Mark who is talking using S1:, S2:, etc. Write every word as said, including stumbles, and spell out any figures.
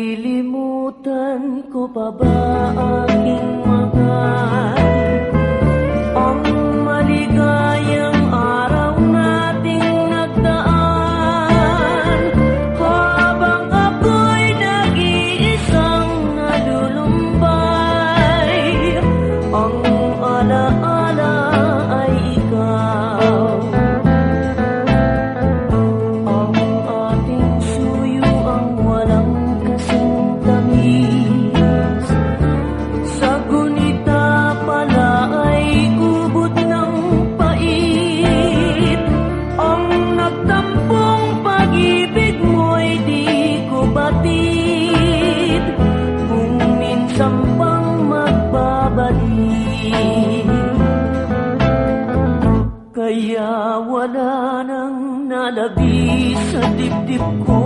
S1: Malilimutan ko pa ba aking mahal? Ang maligayang araw nating nagdaan, habang ako'y nag-iisang nalulumbay. Ang alaala ay ikaw, ang ating suyo ang walang kasing tamis. Sa gunita pala ay ubod ng pait. Ang nagtampong pag-ibig mo'y di ko batid, kung minsan pang magbabalik. Kaya wala nang nalabis sa dibdib ko